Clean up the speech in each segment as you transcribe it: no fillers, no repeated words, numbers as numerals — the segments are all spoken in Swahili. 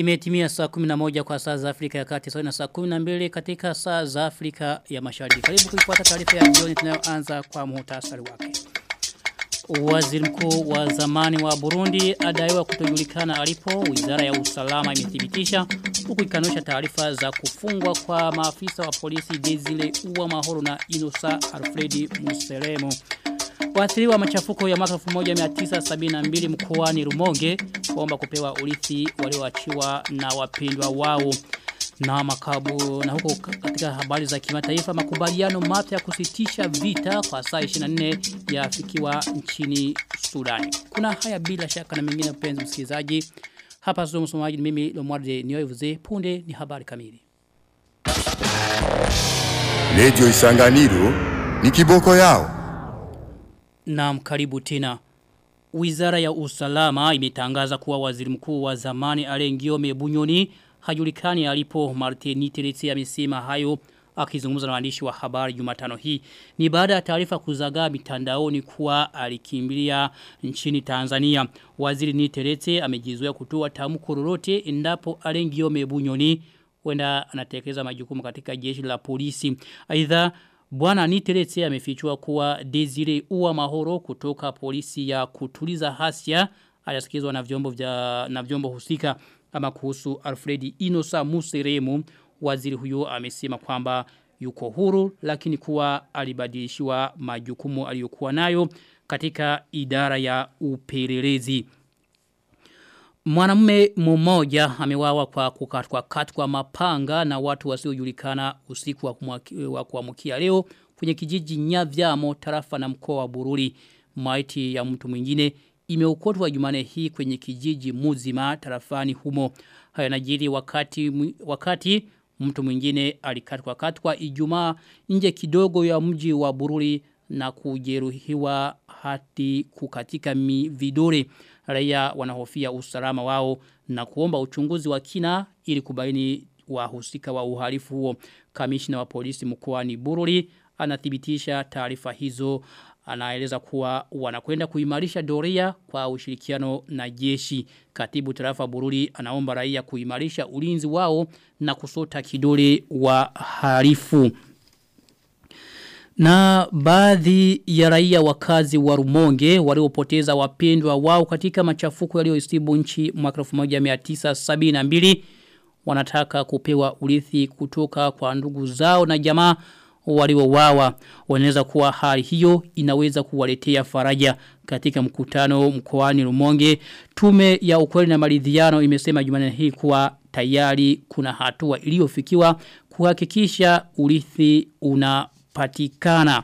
Imetimia saa 11 kwa saa za Afrika ya Kati, sawa na saa 12 katika saa za Afrika ya Mashariki. Karibu kuifuata taarifa ya jioni tunayoanza kwa muhtasari wake. Waziri mkuu wa zamani wa Burundi adaiwa kutojulikana alipo. Wizara ya usalama imethibitisha huku ikanusha taarifa za kufungwa kwa maafisa wa polisi Desile Uwamahoro na Innocent Alfredi Museremu. Waathiriwa machafuko ya mwaka 1972 mkoani Rumonge waomba kupewa urithi walioachiwa na wapendwa wao. Na makabu na huko katika habari za kimataifa, makubaliano mapya kusitisha vita kwa saa 24 yafikiwa nchini Sudan. Kuna haya bila shaka na mengine mpenzi msikilizaji. Hapa studio msomaji ni mimi Lomwarde Nioivuze. Punde ni habari kamili. Radio Isanganiro ni kiboko yao. Naam, karibu tena. Wizara ya usalama imetangaza kuwa waziri mkuu wa zamani Alain Guillaume Bunyoni hajulikani alipo. Martin Niteretse amesema hayo akizungumza na waandishi wa habari Jumatano hii. Ni baada ya taarifa kuzagaa mitandaoni kuwa alikimbilia nchini Tanzania. Waziri Niteretse amejizuia kutoa tamko lolote endapo Alain Guillaume Bunyoni huenda anatekeleza majukumu katika jeshi la polisi. Aidha, Bwana Niteretse amefichua kuwa Desire Uwamahoro kutoka polisi ya kutuliza hasia alisikizwa na vyombo husika. Ama kuhusu Alfredi Innocent Museremu, waziri huyo amesema kwamba yuko huru lakini kuwa alibadilishiwa majukumu aliyokuwa nayo katika idara ya upelelezi. Mwanamume mmoja amewawa kwa kukatwa mapanga na watu wasiojulikana usiku wa kuamkia leo kwenye kijiji Nyavyamo, tarafa na mkoa wa Bururi. Maiti ya mtu mwingine imeokotwa Jumane hii kwenye kijiji Muzima tarafani humo. Haya yanajiri wakati mtu mwingine alikatwa Ijumaa nje kidogo ya mji wa Bururi na kujeruhiwa hadi kukatika vidole. Raia wanahofia usalama wao na kuomba uchunguzi wa kina ili kubaini wahusika wa uhalifu huo. Kamishna wa polisi mkoani Bururi anathibitisha taarifa hizo. Anaeleza kuwa wanakwenda kuimarisha doria kwa ushirikiano na jeshi. Katibu tarafa Bururi anaomba raia kuimarisha ulinzi wao na kusota kidole wahalifu. Na baadhi ya raia wakazi wa Rumonge waliopoteza wapendwa wao katika machafuko yaliyoisibu nchi mwaka 1972 wanataka kupewa urithi kutoka kwa ndugu zao na jamaa waliouawa. Wanaweza kuwa hali hiyo inaweza kuwaletea faraja. Katika mkutano mkoani Rumonge, tume ya ukweli na maridhiano imesema Jumanne hii kuwa tayari kuna hatua iliyofikiwa kuhakikisha urithi unapatikana.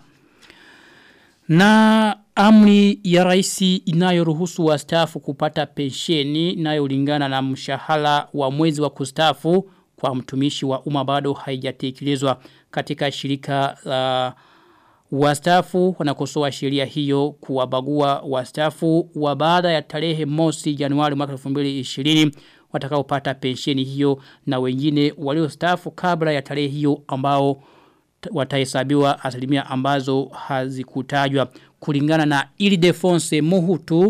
Na amri ya rais inayoruhusu wastaafu kupata pensheni inayolingana na mshahara wa mwezi wa kustaafu kwa mtumishi wa umma bado haijatekelezwa. Katika shirika la wastaafu wanakosoa sheria hiyo kuwabagua wastaafu wa baada ya tarehe mosi Januari mwaka 2020 watakaopata pensheni hiyo na wengine waliostaafu kabla ya tarehe hiyo ambao watahesabiwa asilimia ambazo hazikutajwa. Kulingana na Ildefonse Muhutu,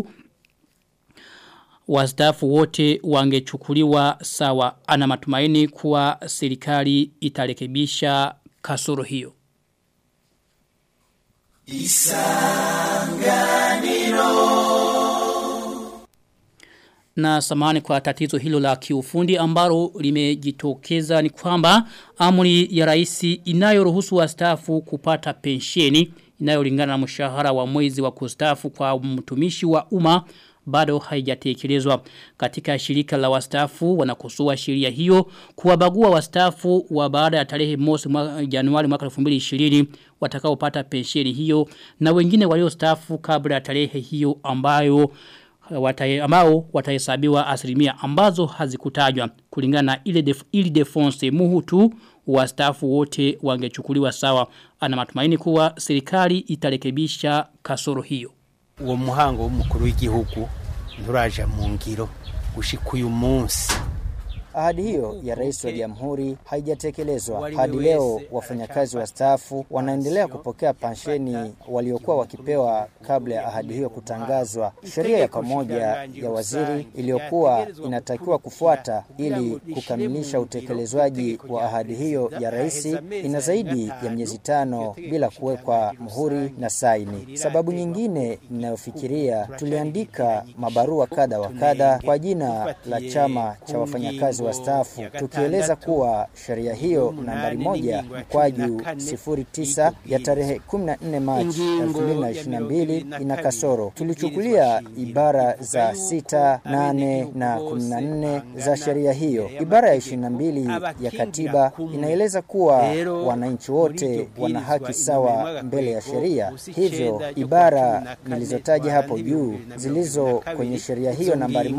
wastaafu wote wangechukuliwa sawa. Ana matumaini kuwa serikali itarekebisha kasoro hiyo. Isanganiro. Na samahani kwa tatizo hilo la kiufundi ambalo limejitokeza ni kwamba amri ya rais inayoruhusu wastaafu kupata pensheni inayolingana na mshahara wa mwezi wa kustaafu kwa mtumishi wa umma bado haijatekelezwa. Katika shirika la wastaafu wanakosoa sheria hiyo kuwabagua wastaafu wa baada ya tarehe mosi Januari mwaka 2020 watakaopata pensheni hiyo na wengine waliostaafu kabla ya tarehe hiyo ambao watahesabiwa asilimia ambazo hazikutajwa. Kulingana na Ildefonse Muhutu, wastaafu wote wangechukuliwa sawa. Ana matumaini kuwa serikali itarekebisha kasoro hiyo. Uwo muhango w'umukuru w'igihugu nturaja mu ngiro gushika uyu munsi. Ahadi hiyo ya Rais wa Jamhuri haijatekelezwa. Hadi leo wafanyakazi wastaafu wanaendelea kupokea pensheni waliokuwa wakipewa kabla ya ahadi hiyo kutangazwa. Sheria ya pamoja ya waziri iliyokuwa inatakiwa kufuata ili kukamilisha utekelezwaji wa ahadi hiyo ya rais ina zaidi ya miezi 5 bila kuwekwa muhuri na saini. Sababu nyingine ninayofikiria, tuliandika mabarua kadha wa kadha kwa jina la chama cha wafanyakazi wastaafu tukieleza kuwa sheria hiyo nambari 1/09 ya tarehe 14 Machi 2022 ina kasoro. Tulichukulia ibara za 6, 8 na 14 za sheria hiyo. Ibara ya 22 ya katiba inaeleza kuwa wananchi wote wana haki sawa mbele ya sheria. Hivyo ibara nilizotaja hapo juu zilizo kwenye sheria hiyo nambari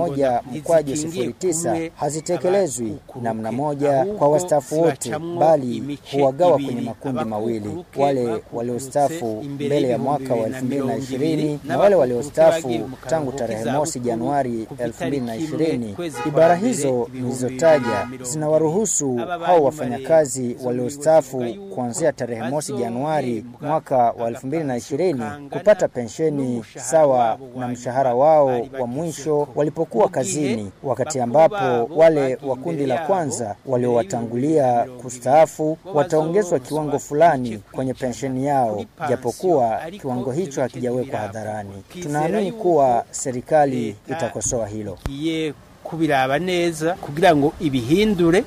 1/09 hazitekelezwi namna moja kwa wastaafu wote, bali huwagawa kwenye makundi mawili: wale waliostaafu mbele ya mwaka wa 2020 na wale waliostaafu tangu tarehe 1 Januari 2020. Ibara hizo nilizotaja zinawaruhusu hao wafanyakazi waliostaafu kuanzia tarehe 1 Januari mwaka wa 2020 kupata pensheni sawa na mshahara wao wa mwisho walipokuwa kazini, wakati ambapo wale wa kundi la kwanza waliowatangulia kustaafu wataongezwa kiwango fulani kwenye pensheni yao, japokuwa kiwango hicho hakijawekwa hadharani. Tunaamini kuwa serikali itakosoa hilo. Kubiraba neza kugira ngo ibihindure.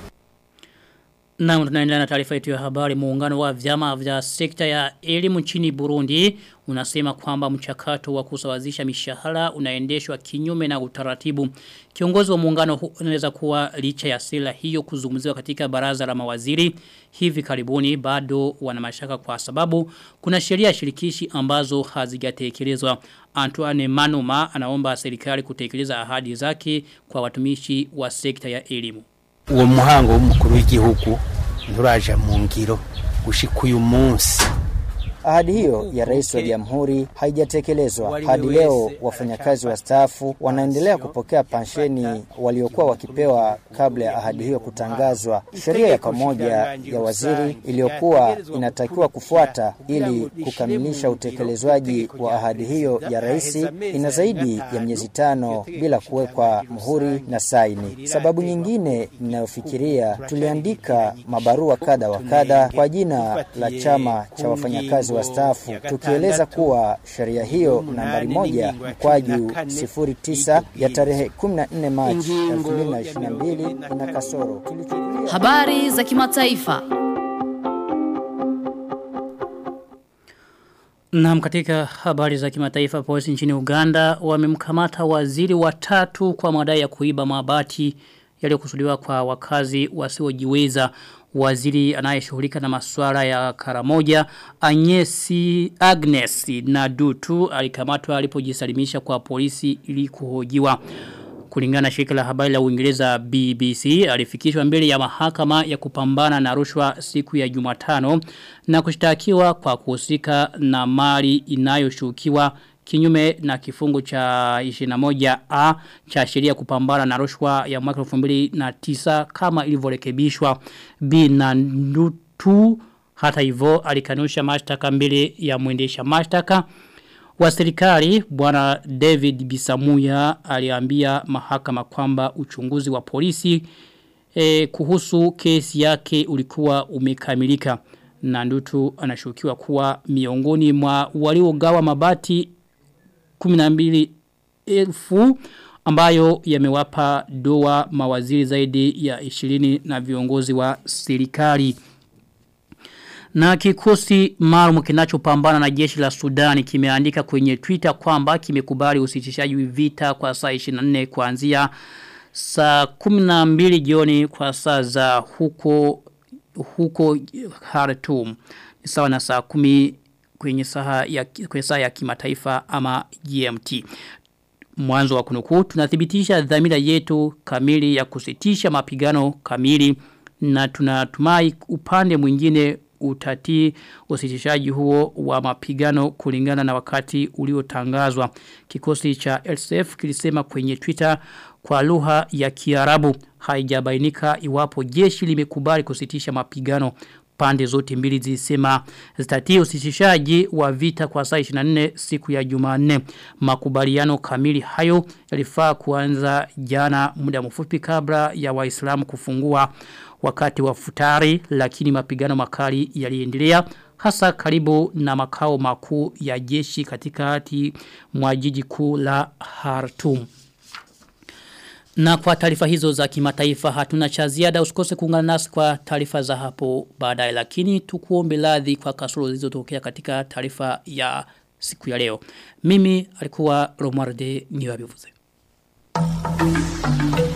Na tunaendelea na taarifa yetu ya habari. Muungano wa vyama vya sekta ya elimu nchini Burundi unasema kwamba mchakato wa kusawazisha mishahara unaendeshwa kinyume na utaratibu. Kiongozi wa muungano huu anaweza kuwa licha ya sera hiyo kuzungumziwa katika baraza la mawaziri hivi karibuni, bado wana mashaka kwa sababu kuna sheria shirikishi ambazo hazijatekelezwa. Antoine Manuma anaomba serikali kutekeleza ahadi zake kwa watumishi wa sekta ya elimu. Uwo muhango w'umukuru w'igihugu nturaja mu ngiro gushika uyu munsi. Ahadi hiyo ya Rais wa Jamhuri haijatekelezwa. Hadi leo wafanyakazi wastaafu wanaendelea kupokea pensheni waliokuwa wakipewa kabla ya ahadi hiyo kutangazwa. Sheria ya pamoja ya waziri iliyokuwa inatakiwa kufuata ili kukamilisha utekelezwaji wa ahadi hiyo ya rais ina zaidi ya miezi 5 bila kuwekwa muhuri na saini. Sababu nyingine ninayofikiria, tuliandika mabarua kadha wa kadha kwa jina la chama cha wafanyakazi wastaafu tukieleza kuwa sheria hiyo nambari 1/09 ya tarehe 14 Machi 2022 ina kasoro. Habari za kimataifa. Na katika habari za kimataifa, polisi nchini Uganda wamemkamata waziri wa 3 kwa madai ya kuiba mabati yaliyokusudiwa kwa wakazi wasiojiweza. Waziri anayeshughulika na masuala ya Karamoja Agnes Nadutu alikamatwa alipojisalimisha kwa polisi ili kuhojiwa. Kulingana na shirika la habari la Uingereza BBC, alifikishwa mbele ya mahakama ya kupambana na rushwa siku ya Jumatano na kushtakiwa kwa kuhusika na mali inayoshukiwa kinyume na kifungu cha 21A cha sheria kupambana na rushwa ya mwaka 2009 kama ilivyorekebishwa. Binandutu hata hivyo alikanusha mashtaka mbele ya mwendesha mashtaka wa serikali. Bwana David Bisamuya aliambia mahakama kwamba uchunguzi wa polisi kuhusu kesi yake ulikuwa umekamilika. Nandutu anashukiwa kuwa miongoni mwa waliogawa mabati 12,000 ambayo yamewapa doa mawaziri zaidi ya 20 na viongozi wa serikali. Na kikosi maalum kinachopambana na jeshi la Sudan kimeandika kwenye Twitter kwamba kimekubali usitishaji vita kwa saa 24 kuanzia saa 12 jioni kwa saa za huko Khartoum. Ni sawa na saa 10 kwenye saa ya kimataifa ama GMT. Mwanzo wa kunukuu, tunathibitisha dhamira yetu kamili ya kusitisha mapigano kamili na tunatumai upande mwingine utatii usitishaji huo wa mapigano kulingana na wakati uliotangazwa. Kikosi cha LSF kilisema kwenye Twitter kwa lugha ya Kiarabu. Haijabainika iwapo jeshi limekubali kusitisha mapigano. Pande zote mbili zilisema zitatii usitishaji wa vita kwa saa 24 siku ya Jumanne. Makubaliano kamili hayo yalifaa kuanza jana muda mfupi kabla ya Waislamu kufungua wakati wa futari, lakini mapigano makali yaliendelea hasa karibu na makao makuu ya jeshi katikati mwa jiji kuu la Khartoum. Na kwa taarifa hizo za kimataifa hatuna cha ziada. Usikose kuungana nasi kwa taarifa za hapo baadaye, lakini tukuombe radhi kwa kasoro zilizotokea katika taarifa ya siku ya leo. Mimi alikuwa Romualde Niwabivuze.